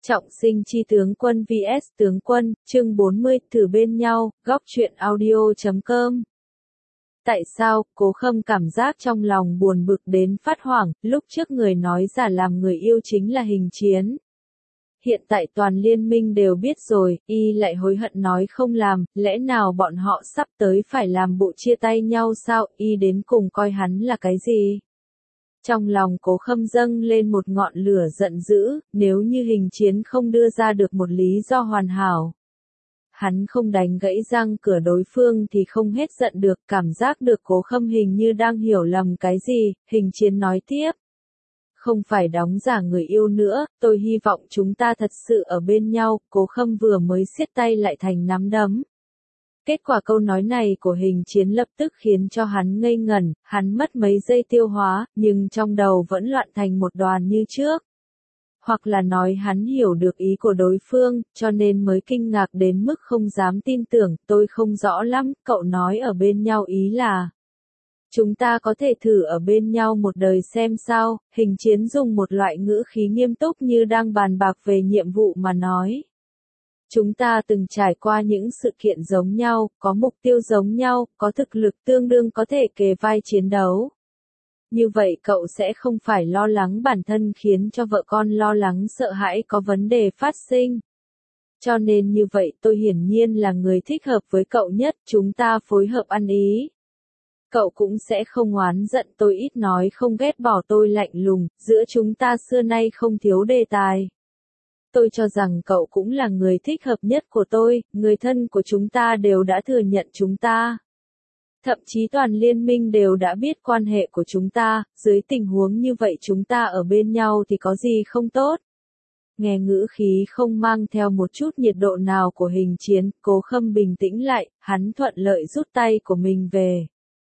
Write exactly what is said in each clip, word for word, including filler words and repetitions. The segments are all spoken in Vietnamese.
Trọng sinh chi tướng quân vs tướng quân, chương bốn mươi, thử bên nhau, góc truyện audio chấm com. Tại sao, Cố Khâm cảm giác trong lòng buồn bực đến phát hoảng, lúc trước người nói giả làm người yêu chính là Hình Chiến. Hiện tại toàn liên minh đều biết rồi, y lại hối hận nói không làm, lẽ nào bọn họ sắp tới phải làm bộ chia tay nhau sao, y đến cùng coi hắn là cái gì? Trong lòng Cố Khâm dâng lên một ngọn lửa giận dữ, nếu như Hình Chiến không đưa ra được một lý do hoàn hảo. Hắn không đánh gãy răng cửa đối phương thì không hết giận được, cảm giác được Cố Khâm hình như đang hiểu lầm cái gì, Hình Chiến nói tiếp. Không phải đóng giả người yêu nữa, tôi hy vọng chúng ta thật sự ở bên nhau, Cố Khâm vừa mới siết tay lại thành nắm đấm. Kết quả câu nói này của Hình Chiến lập tức khiến cho hắn ngây ngẩn, hắn mất mấy giây tiêu hóa, nhưng trong đầu vẫn loạn thành một đoàn như trước. Hoặc là nói hắn hiểu được ý của đối phương, cho nên mới kinh ngạc đến mức không dám tin tưởng, tôi không rõ lắm, cậu nói ở bên nhau ý là. Chúng ta có thể thử ở bên nhau một đời xem sao, Hình Chiến dùng một loại ngữ khí nghiêm túc như đang bàn bạc về nhiệm vụ mà nói. Chúng ta từng trải qua những sự kiện giống nhau, có mục tiêu giống nhau, có thực lực tương đương có thể kề vai chiến đấu. Như vậy cậu sẽ không phải lo lắng bản thân khiến cho vợ con lo lắng sợ hãi có vấn đề phát sinh. Cho nên như vậy tôi hiển nhiên là người thích hợp với cậu nhất, chúng ta phối hợp ăn ý. Cậu cũng sẽ không oán giận tôi ít nói không ghét bỏ tôi lạnh lùng, giữa chúng ta xưa nay không thiếu đề tài. Tôi cho rằng cậu cũng là người thích hợp nhất của tôi, người thân của chúng ta đều đã thừa nhận chúng ta. Thậm chí toàn liên minh đều đã biết quan hệ của chúng ta, dưới tình huống như vậy chúng ta ở bên nhau thì có gì không tốt. Nghe ngữ khí không mang theo một chút nhiệt độ nào của Hình Chiến, Cố Khâm bình tĩnh lại, hắn thuận lợi rút tay của mình về.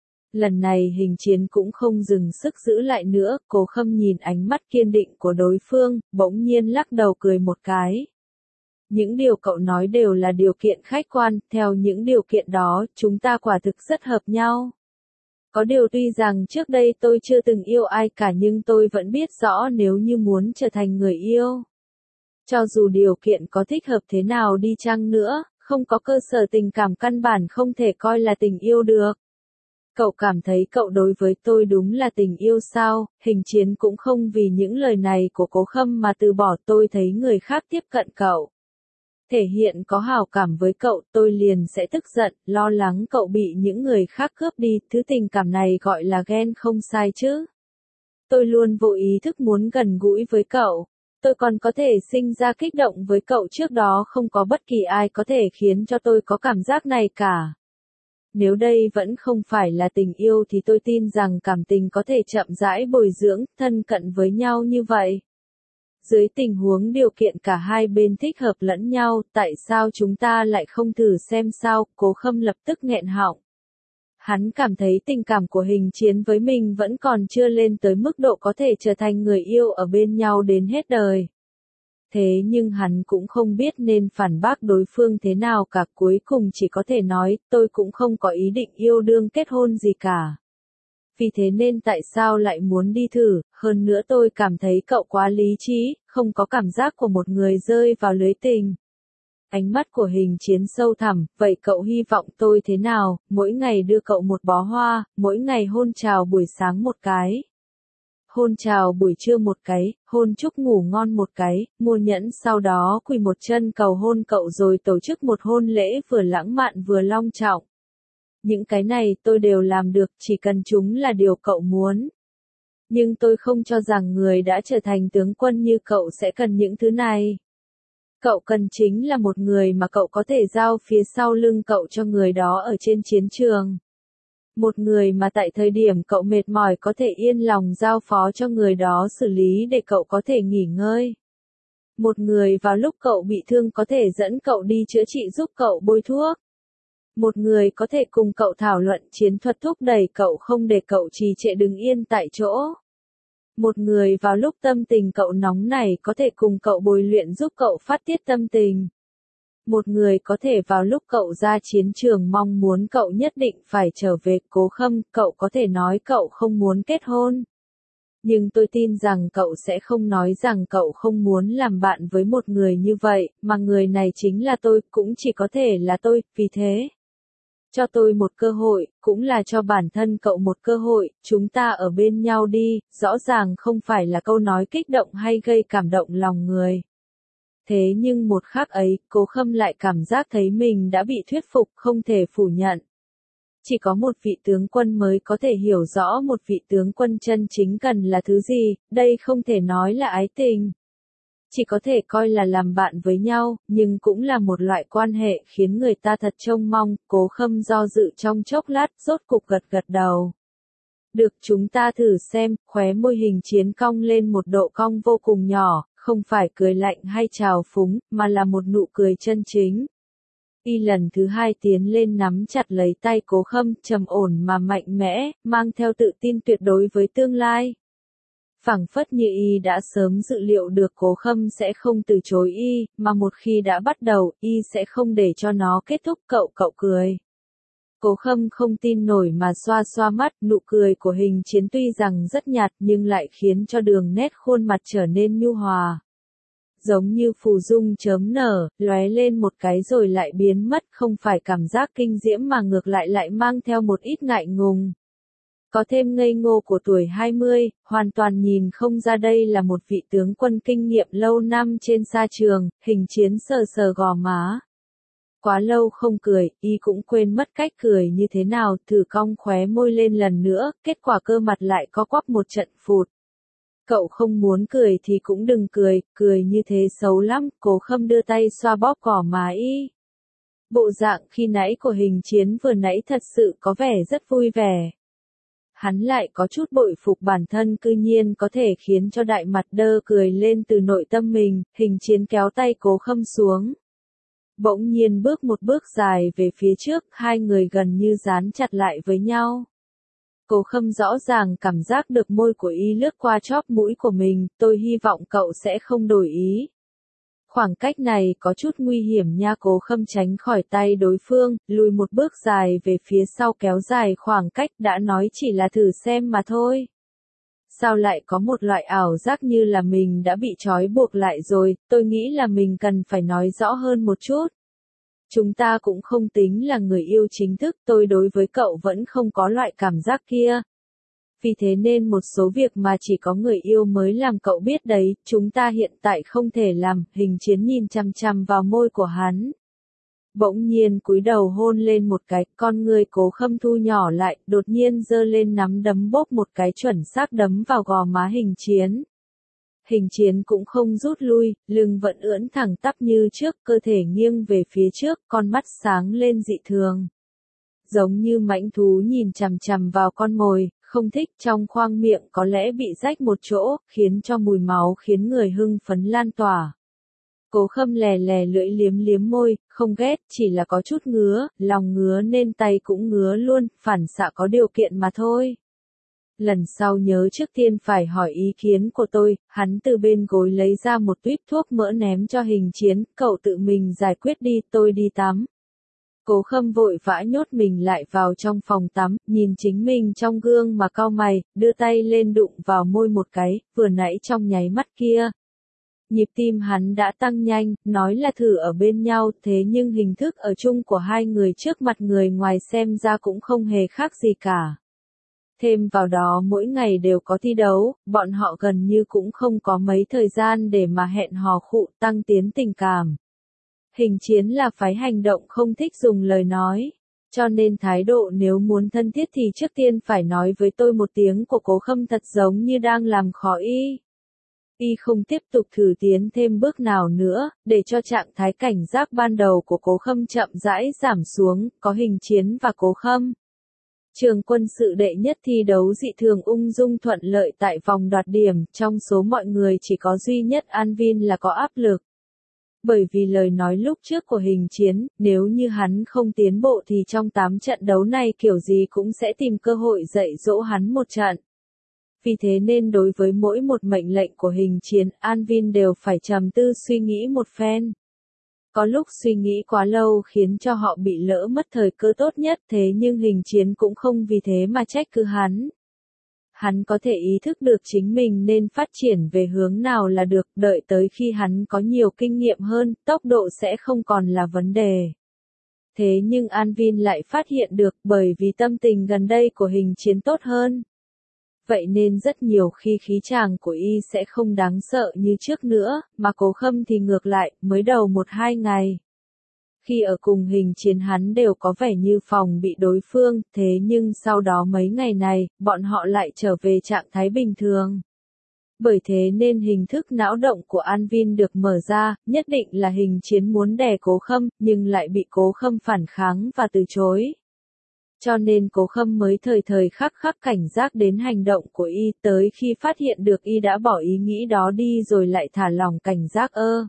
Lần này Hình Chiến cũng không dừng sức giữ lại nữa, Cố Khâm nhìn ánh mắt kiên định của đối phương, bỗng nhiên lắc đầu cười một cái. Những điều cậu nói đều là điều kiện khách quan, theo những điều kiện đó, chúng ta quả thực rất hợp nhau. Có điều tuy rằng trước đây tôi chưa từng yêu ai cả nhưng tôi vẫn biết rõ nếu như muốn trở thành người yêu. Cho dù điều kiện có thích hợp thế nào đi chăng nữa, không có cơ sở tình cảm căn bản không thể coi là tình yêu được. Cậu cảm thấy cậu đối với tôi đúng là tình yêu sao? Hình Chiến cũng không vì những lời này của Cố Khâm mà từ bỏ, tôi thấy người khác tiếp cận cậu. Thể hiện có hảo cảm với cậu, tôi liền sẽ tức giận, lo lắng cậu bị những người khác cướp đi, thứ tình cảm này gọi là ghen không sai chứ. Tôi luôn vô ý thức muốn gần gũi với cậu. Tôi còn có thể sinh ra kích động với cậu, trước đó không có bất kỳ ai có thể khiến cho tôi có cảm giác này cả. Nếu đây vẫn không phải là tình yêu thì tôi tin rằng cảm tình có thể chậm rãi bồi dưỡng, thân cận với nhau như vậy. Dưới tình huống điều kiện cả hai bên thích hợp lẫn nhau, tại sao chúng ta lại không thử xem sao? Cố Khâm lập tức nghẹn họng. Hắn cảm thấy tình cảm của Hình Chiến với mình vẫn còn chưa lên tới mức độ có thể trở thành người yêu ở bên nhau đến hết đời. Thế nhưng hắn cũng không biết nên phản bác đối phương thế nào cả, cuối cùng chỉ có thể nói, tôi cũng không có ý định yêu đương kết hôn gì cả. Vì thế nên tại sao lại muốn đi thử, hơn nữa tôi cảm thấy cậu quá lý trí, không có cảm giác của một người rơi vào lưới tình. Ánh mắt của Hình Chiến sâu thẳm, vậy cậu hy vọng tôi thế nào, mỗi ngày đưa cậu một bó hoa, mỗi ngày hôn chào buổi sáng một cái. Hôn chào buổi trưa một cái, hôn chúc ngủ ngon một cái, mua nhẫn sau đó quỳ một chân cầu hôn cậu rồi tổ chức một hôn lễ vừa lãng mạn vừa long trọng. Những cái này tôi đều làm được, chỉ cần chúng là điều cậu muốn. Nhưng tôi không cho rằng người đã trở thành tướng quân như cậu sẽ cần những thứ này. Cậu cần chính là một người mà cậu có thể giao phía sau lưng cậu cho người đó ở trên chiến trường. Một người mà tại thời điểm cậu mệt mỏi có thể yên lòng giao phó cho người đó xử lý để cậu có thể nghỉ ngơi. Một người vào lúc cậu bị thương có thể dẫn cậu đi chữa trị giúp cậu bôi thuốc. Một người có thể cùng cậu thảo luận chiến thuật thúc đẩy cậu không để cậu trì trệ đứng yên tại chỗ. Một người vào lúc tâm tình cậu nóng nảy có thể cùng cậu bồi luyện giúp cậu phát tiết tâm tình. Một người có thể vào lúc cậu ra chiến trường mong muốn cậu nhất định phải trở về. Cố Khâm, cậu có thể nói cậu không muốn kết hôn. Nhưng tôi tin rằng cậu sẽ không nói rằng cậu không muốn làm bạn với một người như vậy, mà người này chính là tôi, cũng chỉ có thể là tôi, vì thế. Cho tôi một cơ hội, cũng là cho bản thân cậu một cơ hội, chúng ta ở bên nhau đi, rõ ràng không phải là câu nói kích động hay gây cảm động lòng người. Thế nhưng một khắc ấy, Cố Khâm lại cảm giác thấy mình đã bị thuyết phục, không thể phủ nhận. Chỉ có một vị tướng quân mới có thể hiểu rõ một vị tướng quân chân chính cần là thứ gì, đây không thể nói là ái tình. Chỉ có thể coi là làm bạn với nhau, nhưng cũng là một loại quan hệ khiến người ta thật trông mong. Cố Khâm do dự trong chốc lát, rốt cục gật gật đầu. Được, chúng ta thử xem. Khóe môi Hình Chiến cong lên một độ cong vô cùng nhỏ, không phải cười lạnh hay trào phúng, mà là một nụ cười chân chính. Y lần thứ hai tiến lên nắm chặt lấy tay Cố Khâm, trầm ổn mà mạnh mẽ, mang theo tự tin tuyệt đối với tương lai. Phảng phất như y đã sớm dự liệu được Cố Khâm sẽ không từ chối y, mà một khi đã bắt đầu, y sẽ không để cho nó kết thúc. Cậu cậu cười. Cố Khâm không tin nổi mà xoa xoa mắt, nụ cười của Hình Chiến tuy rằng rất nhạt nhưng lại khiến cho đường nét khuôn mặt trở nên nhu hòa. Giống như phù dung chớm nở, lóe lên một cái rồi lại biến mất, không phải cảm giác kinh diễm mà ngược lại lại mang theo một ít ngại ngùng. Có thêm ngây ngô của tuổi hai mươi, hoàn toàn nhìn không ra đây là một vị tướng quân kinh nghiệm lâu năm trên sa trường. Hình Chiến sờ sờ gò má. Quá lâu không cười, y cũng quên mất cách cười như thế nào, thử cong khóe môi lên lần nữa, kết quả cơ mặt lại co quắp một trận phụt. Cậu không muốn cười thì cũng đừng cười, cười như thế xấu lắm. Cố Khâm đưa tay xoa bóp gò má y. Bộ dạng khi nãy của Hình Chiến vừa nãy thật sự có vẻ rất vui vẻ. Hắn lại có chút bội phục bản thân cư nhiên có thể khiến cho đại mặt đơ cười lên từ nội tâm mình. Hình Chiến kéo tay Cố Khâm xuống. Bỗng nhiên bước một bước dài về phía trước, hai người gần như dán chặt lại với nhau. Cố Khâm rõ ràng cảm giác được môi của y lướt qua chóp mũi của mình, tôi hy vọng cậu sẽ không đổi ý. Khoảng cách này có chút nguy hiểm nha. Cố Khâm tránh khỏi tay đối phương, lùi một bước dài về phía sau kéo dài khoảng cách, đã nói chỉ là thử xem mà thôi. Sao lại có một loại ảo giác như là mình đã bị trói buộc lại rồi, tôi nghĩ là mình cần phải nói rõ hơn một chút. Chúng ta cũng không tính là người yêu chính thức, tôi đối với cậu vẫn không có loại cảm giác kia. Vì thế nên một số việc mà chỉ có người yêu mới làm cậu biết đấy, chúng ta hiện tại không thể làm. Hình Chiến nhìn chằm chằm vào môi của hắn. Bỗng nhiên cúi đầu hôn lên một cái, con người Cố Khâm thu nhỏ lại, đột nhiên giơ lên nắm đấm bóp một cái chuẩn xác đấm vào gò má Hình Chiến. Hình Chiến cũng không rút lui, lưng vẫn ưỡn thẳng tắp như trước, cơ thể nghiêng về phía trước, con mắt sáng lên dị thường. Giống như mãnh thú nhìn chằm chằm vào con mồi, không thích, trong khoang miệng có lẽ bị rách một chỗ, khiến cho mùi máu khiến người hưng phấn lan tỏa. Cố Khâm lè lè lưỡi liếm liếm môi, không ghét, chỉ là có chút ngứa, lòng ngứa nên tay cũng ngứa luôn, phản xạ có điều kiện mà thôi. Lần sau nhớ trước tiên phải hỏi ý kiến của tôi. Hắn từ bên gối lấy ra một tuýp thuốc mỡ ném cho Hình Chiến, cậu tự mình giải quyết đi, tôi đi tắm. Cố Khâm vội vã nhốt mình lại vào trong phòng tắm, nhìn chính mình trong gương mà cau mày, đưa tay lên đụng vào môi một cái, vừa nãy trong nháy mắt kia. Nhịp tim hắn đã tăng nhanh, nói là thử ở bên nhau, thế nhưng hình thức ở chung của hai người trước mặt người ngoài xem ra cũng không hề khác gì cả. Thêm vào đó mỗi ngày đều có thi đấu, bọn họ gần như cũng không có mấy thời gian để mà hẹn hò khụ tăng tiến tình cảm. Hình Chiến là phái hành động không thích dùng lời nói. Cho nên thái độ nếu muốn thân thiết thì trước tiên phải nói với tôi một tiếng của Cố Khâm thật giống như đang làm khó y. Y không tiếp tục thử tiến thêm bước nào nữa, để cho trạng thái cảnh giác ban đầu của Cố Khâm chậm rãi giảm xuống, có Hình Chiến và Cố Khâm. Trường quân sự đệ nhất thi đấu dị thường ung dung thuận lợi tại vòng đoạt điểm, trong số mọi người chỉ có duy nhất An Vin là có áp lực. Bởi vì lời nói lúc trước của Hình Chiến, nếu như hắn không tiến bộ thì trong tám trận đấu này kiểu gì cũng sẽ tìm cơ hội dạy dỗ hắn một trận. Vì thế nên đối với mỗi một mệnh lệnh của Hình Chiến, An Vin đều phải trầm tư suy nghĩ một phen. Có lúc suy nghĩ quá lâu khiến cho họ bị lỡ mất thời cơ tốt nhất, thế nhưng Hình Chiến cũng không vì thế mà trách cứ hắn. hắn có thể ý thức được chính mình nên phát triển về hướng nào là được, đợi tới khi hắn có nhiều kinh nghiệm hơn, tốc độ sẽ không còn là vấn đề. Thế nhưng An Vin lại phát hiện được bởi vì tâm tình gần đây của Hình Chiến tốt hơn. Vậy nên rất nhiều khi khí chàng của y sẽ không đáng sợ như trước nữa, mà Cố Khâm thì ngược lại, mới đầu một hai ngày. Khi ở cùng Hình Chiến hắn đều có vẻ như phòng bị đối phương, thế nhưng sau đó mấy ngày này, bọn họ lại trở về trạng thái bình thường. Bởi thế nên hình thức não động của An Vin được mở ra, nhất định là Hình Chiến muốn đè Cố Khâm, nhưng lại bị Cố Khâm phản kháng và từ chối. Cho nên Cố Khâm mới thời thời khắc khắc cảnh giác đến hành động của y, tới khi phát hiện được y đã bỏ ý nghĩ đó đi rồi lại thả lỏng cảnh giác ơ.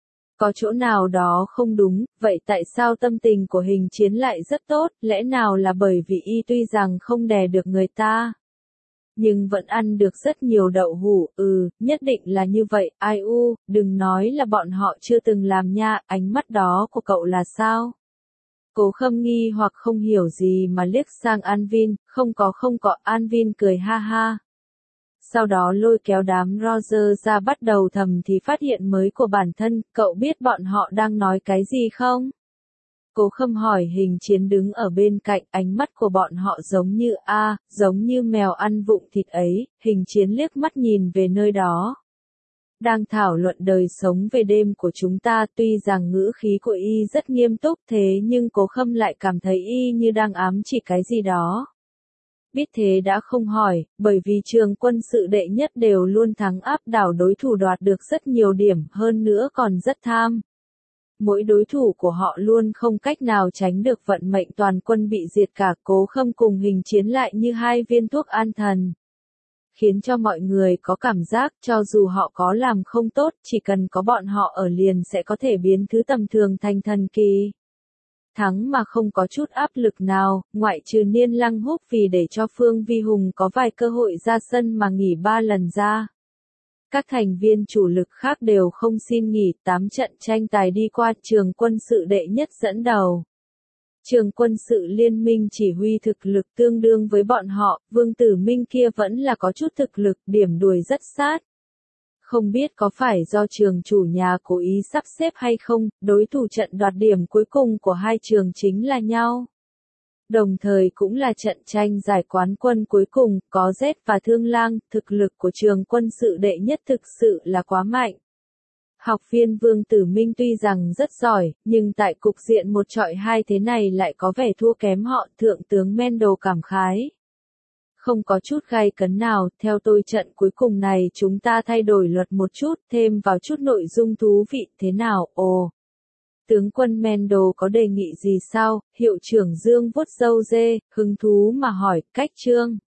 Có chỗ nào đó không đúng, vậy tại sao tâm tình của Hình Chiến lại rất tốt, lẽ nào là bởi vì y tuy rằng không đè được người ta, nhưng vẫn ăn được rất nhiều đậu hũ, ừ, nhất định là như vậy, ai u, đừng nói là bọn họ chưa từng làm nha, ánh mắt đó của cậu là sao? Cố Khâm nghi hoặc không hiểu gì mà liếc sang An Vin, không có không có, An Vin cười ha ha. Sau đó lôi kéo đám Roger ra bắt đầu thầm thì phát hiện mới của bản thân, cậu biết bọn họ đang nói cái gì không? Cố Khâm hỏi. Hình Chiến đứng ở bên cạnh, ánh mắt của bọn họ giống như a, giống như mèo ăn vụng thịt ấy. Hình Chiến liếc mắt nhìn về nơi đó. Đang thảo luận đời sống về đêm của chúng ta, tuy rằng ngữ khí của y rất nghiêm túc thế nhưng Cố Khâm lại cảm thấy y như đang ám chỉ cái gì đó. Biết thế đã không hỏi, bởi vì trường quân sự đệ nhất đều luôn thắng áp đảo đối thủ, đoạt được rất nhiều điểm, hơn nữa còn rất tham. Mỗi đối thủ của họ luôn không cách nào tránh được vận mệnh toàn quân bị diệt cả. Cố Khâm cùng Hình Chiến lại như hai viên thuốc an thần, khiến cho mọi người có cảm giác cho dù họ có làm không tốt, chỉ cần có bọn họ ở liền sẽ có thể biến thứ tầm thường thành thần kỳ. Thắng mà không có chút áp lực nào, ngoại trừ Niên Lăng Húc vì để cho Phương Vi Hùng có vài cơ hội ra sân mà nghỉ ba lần ra. Các thành viên chủ lực khác đều không xin nghỉ, tám trận tranh tài đi qua, trường quân sự đệ nhất dẫn đầu. Trường quân sự liên minh chỉ huy thực lực tương đương với bọn họ, Vương Tử Minh kia vẫn là có chút thực lực, điểm đuổi rất sát. Không biết có phải do trường chủ nhà cố ý sắp xếp hay không, đối thủ trận đoạt điểm cuối cùng của hai trường chính là nhau. Đồng thời cũng là trận tranh giải quán quân cuối cùng, có Z và Thương Lang, thực lực của trường quân sự đệ nhất thực sự là quá mạnh. Học viên Vương Tử Minh tuy rằng rất giỏi, nhưng tại cục diện một trọi hai thế này lại có vẻ thua kém họ, Thượng tướng Mendel cảm khái. Không có chút gay cấn nào, theo tôi trận cuối cùng này chúng ta thay đổi luật một chút, thêm vào chút nội dung thú vị, thế nào, ồ. Tướng quân Mendel có đề nghị gì sao, hiệu trưởng Dương vuốt râu dê, hứng thú mà hỏi, cách trương.